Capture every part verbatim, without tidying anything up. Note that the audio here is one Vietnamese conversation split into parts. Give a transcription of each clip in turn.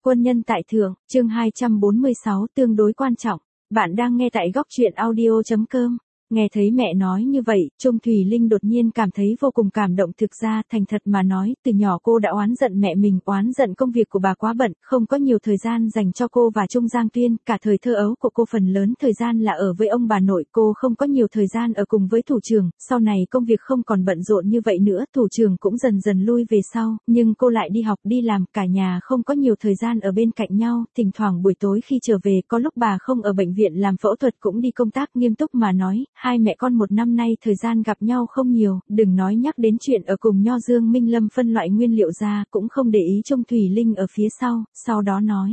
Quân nhân tại thượng, chương hai trăm bốn mươi sáu tương đối quan trọng. Bạn đang nghe tại góc truyện audio chấm com. Nghe thấy mẹ nói như vậy, Trung Thùy Linh đột nhiên cảm thấy vô cùng cảm động. Thực ra, thành thật mà nói, từ nhỏ cô đã oán giận mẹ mình, oán giận công việc của bà quá bận, không có nhiều thời gian dành cho cô và Trung Giang Tuyên. Cả thời thơ ấu của cô phần lớn thời gian là ở với ông bà nội, cô không có nhiều thời gian ở cùng với thủ trưởng. Sau này công việc không còn bận rộn như vậy nữa, thủ trưởng cũng dần dần lui về sau, nhưng cô lại đi học đi làm, cả nhà không có nhiều thời gian ở bên cạnh nhau. Thỉnh thoảng buổi tối khi trở về, có lúc bà không ở bệnh viện làm phẫu thuật cũng đi công tác. Nghiêm túc mà nói, hai mẹ con một năm nay thời gian gặp nhau không nhiều, đừng nói nhắc đến chuyện ở cùng Nho. Dương Minh Lâm phân loại nguyên liệu ra, cũng không để ý Trung Thùy Linh ở phía sau, sau đó nói.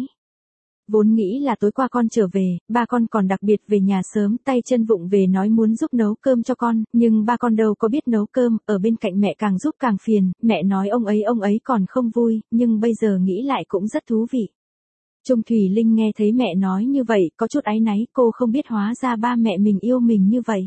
Vốn nghĩ là tối qua con trở về, ba con còn đặc biệt về nhà sớm, tay chân vụng về nói muốn giúp nấu cơm cho con, nhưng ba con đâu có biết nấu cơm, ở bên cạnh mẹ càng giúp càng phiền, mẹ nói ông ấy ông ấy còn không vui, nhưng bây giờ nghĩ lại cũng rất thú vị. Trung Thùy Linh nghe thấy mẹ nói như vậy, có chút áy náy, cô không biết hóa ra ba mẹ mình yêu mình như vậy.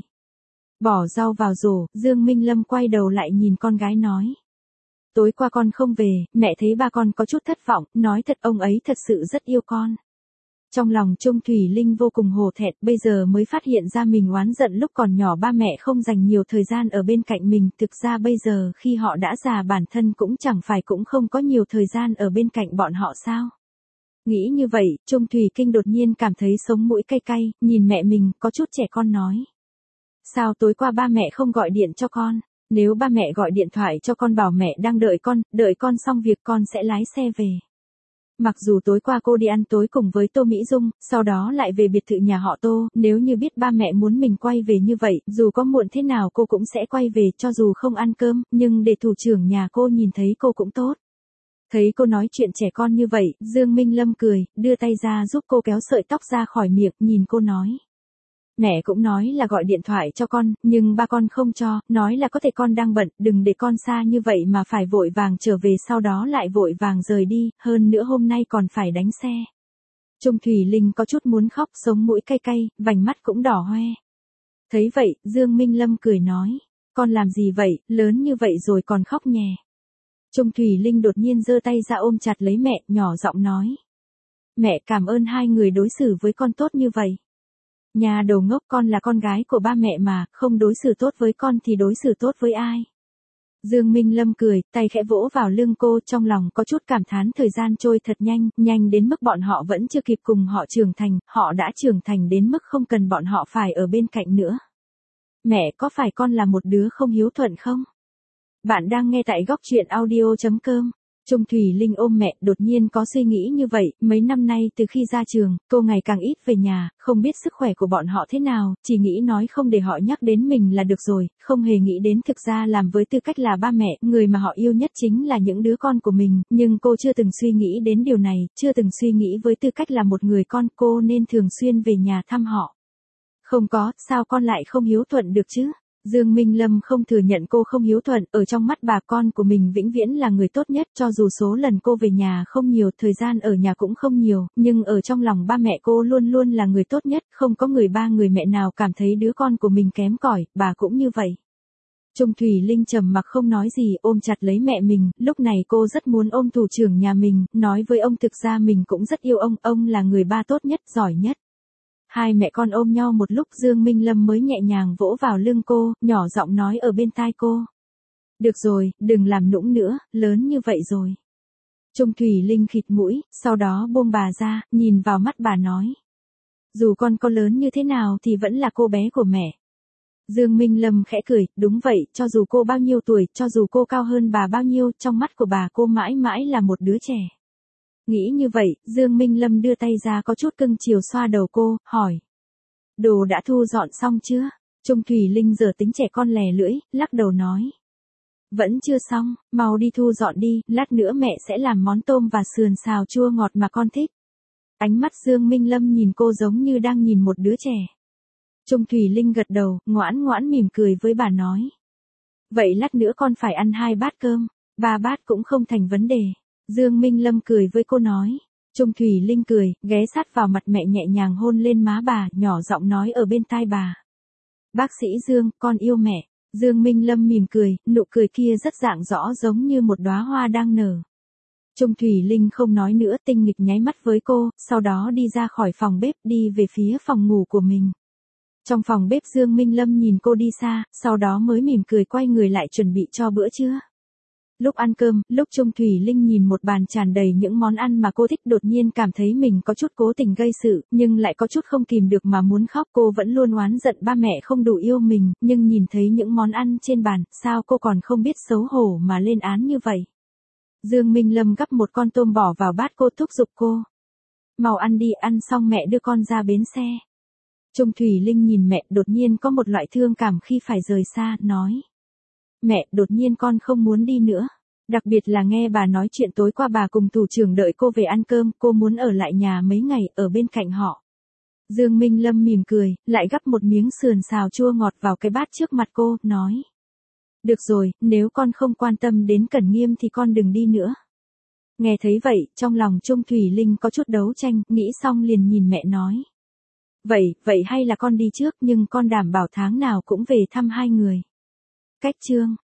Bỏ rau vào rổ, Dương Minh Lâm quay đầu lại nhìn con gái nói. Tối qua con không về, mẹ thấy ba con có chút thất vọng, nói thật ông ấy thật sự rất yêu con. Trong lòng Trung Thùy Linh vô cùng hổ thẹn, bây giờ mới phát hiện ra mình oán giận lúc còn nhỏ ba mẹ không dành nhiều thời gian ở bên cạnh mình. Thực ra bây giờ khi họ đã già bản thân cũng chẳng phải cũng không có nhiều thời gian ở bên cạnh bọn họ sao. Nghĩ như vậy, Trung Thùy Kinh đột nhiên cảm thấy sống mũi cay cay, nhìn mẹ mình, có chút trẻ con nói. Sao tối qua ba mẹ không gọi điện cho con? Nếu ba mẹ gọi điện thoại cho con bảo mẹ đang đợi con, đợi con xong việc con sẽ lái xe về. Mặc dù tối qua cô đi ăn tối cùng với Tô Mỹ Dung, sau đó lại về biệt thự nhà họ Tô, nếu như biết ba mẹ muốn mình quay về như vậy, dù có muộn thế nào cô cũng sẽ quay về, cho dù không ăn cơm, nhưng để thủ trưởng nhà cô nhìn thấy cô cũng tốt. Thấy cô nói chuyện trẻ con như vậy, Dương Minh Lâm cười, đưa tay ra giúp cô kéo sợi tóc ra khỏi miệng, nhìn cô nói. Mẹ cũng nói là gọi điện thoại cho con, nhưng ba con không cho, nói là có thể con đang bận, đừng để con xa như vậy mà phải vội vàng trở về sau đó lại vội vàng rời đi, hơn nữa hôm nay còn phải đánh xe. Trung Thùy Linh có chút muốn khóc, sống mũi cay cay, vành mắt cũng đỏ hoe. Thấy vậy, Dương Minh Lâm cười nói, con làm gì vậy, lớn như vậy rồi còn khóc nhè. Trung Thùy Linh đột nhiên giơ tay ra ôm chặt lấy mẹ, nhỏ giọng nói. Mẹ cảm ơn hai người đối xử với con tốt như vậy. Nhà đầu ngốc, con là con gái của ba mẹ mà, không đối xử tốt với con thì đối xử tốt với ai. Dương Minh Lâm cười, tay khẽ vỗ vào lưng cô, trong lòng có chút cảm thán thời gian trôi thật nhanh, nhanh đến mức bọn họ vẫn chưa kịp cùng họ trưởng thành, họ đã trưởng thành đến mức không cần bọn họ phải ở bên cạnh nữa. Mẹ, có phải con là một đứa không hiếu thuận không? Bạn đang nghe tại góc truyện audio chấm com. Trung Thùy Linh ôm mẹ, đột nhiên có suy nghĩ như vậy, mấy năm nay từ khi ra trường, cô ngày càng ít về nhà, không biết sức khỏe của bọn họ thế nào, chỉ nghĩ nói không để họ nhắc đến mình là được rồi, không hề nghĩ đến thực ra làm với tư cách là ba mẹ, người mà họ yêu nhất chính là những đứa con của mình, nhưng cô chưa từng suy nghĩ đến điều này, chưa từng suy nghĩ với tư cách là một người con cô nên thường xuyên về nhà thăm họ. Không có, sao con lại không hiếu thuận được chứ? Dương Minh Lâm không thừa nhận cô không hiếu thuận, ở trong mắt bà con của mình vĩnh viễn là người tốt nhất, cho dù số lần cô về nhà không nhiều, thời gian ở nhà cũng không nhiều, nhưng ở trong lòng ba mẹ cô luôn luôn là người tốt nhất, không có người ba người mẹ nào cảm thấy đứa con của mình kém cỏi, bà cũng như vậy. Trung Thùy Linh trầm mặc không nói gì, ôm chặt lấy mẹ mình, lúc này cô rất muốn ôm thủ trưởng nhà mình, nói với ông thực ra mình cũng rất yêu ông, ông là người ba tốt nhất, giỏi nhất. Hai mẹ con ôm nhau một lúc, Dương Minh Lâm mới nhẹ nhàng vỗ vào lưng cô, nhỏ giọng nói ở bên tai cô. Được rồi, đừng làm nũng nữa, lớn như vậy rồi. Trung Thùy Linh khịt mũi, sau đó buông bà ra, nhìn vào mắt bà nói. Dù con có lớn như thế nào thì vẫn là cô bé của mẹ. Dương Minh Lâm khẽ cười, đúng vậy, cho dù cô bao nhiêu tuổi, cho dù cô cao hơn bà bao nhiêu, trong mắt của bà cô mãi mãi là một đứa trẻ. Nghĩ như vậy, Dương Minh Lâm đưa tay ra có chút cưng chiều xoa đầu cô, hỏi. Đồ đã thu dọn xong chưa? Trung Thùy Linh giờ tính trẻ con lè lưỡi, lắc đầu nói. Vẫn chưa xong, mau đi thu dọn đi, lát nữa mẹ sẽ làm món tôm và sườn xào chua ngọt mà con thích. Ánh mắt Dương Minh Lâm nhìn cô giống như đang nhìn một đứa trẻ. Trung Thùy Linh gật đầu, ngoãn ngoãn mỉm cười với bà nói. Vậy lát nữa con phải ăn hai bát cơm, ba bát cũng không thành vấn đề. Dương Minh Lâm cười với cô nói. Trung Thùy Linh cười, ghé sát vào mặt mẹ nhẹ nhàng hôn lên má bà, nhỏ giọng nói ở bên tai bà. Bác sĩ Dương, con yêu mẹ. Dương Minh Lâm mỉm cười, nụ cười kia rất rạng rõ giống như một đóa hoa đang nở. Trung Thủy Linh không nói nữa, tinh nghịch nháy mắt với cô, sau đó đi ra khỏi phòng bếp đi về phía phòng ngủ của mình. Trong phòng bếp Dương Minh Lâm nhìn cô đi xa, sau đó mới mỉm cười quay người lại chuẩn bị cho bữa trưa. Lúc ăn cơm, lúc Trung Thủy Linh nhìn một bàn tràn đầy những món ăn mà cô thích đột nhiên cảm thấy mình có chút cố tình gây sự, nhưng lại có chút không kìm được mà muốn khóc. Cô vẫn luôn oán giận ba mẹ không đủ yêu mình, nhưng nhìn thấy những món ăn trên bàn, sao cô còn không biết xấu hổ mà lên án như vậy. Dương Minh Lâm gắp một con tôm bỏ vào bát cô, thúc giục cô. Mau ăn đi, ăn xong mẹ đưa con ra bến xe. Trung Thủy Linh nhìn mẹ, đột nhiên có một loại thương cảm khi phải rời xa, nói. Mẹ, đột nhiên con không muốn đi nữa. Đặc biệt là nghe bà nói chuyện tối qua bà cùng thủ trưởng đợi cô về ăn cơm, cô muốn ở lại nhà mấy ngày, ở bên cạnh họ. Dương Minh Lâm mỉm cười, lại gắp một miếng sườn xào chua ngọt vào cái bát trước mặt cô, nói. Được rồi, nếu con không quan tâm đến Cẩn Nghiêm thì con đừng đi nữa. Nghe thấy vậy, trong lòng Trung Thủy Linh có chút đấu tranh, nghĩ xong liền nhìn mẹ nói. Vậy, vậy hay là con đi trước, nhưng con đảm bảo tháng nào cũng về thăm hai người. Cách chương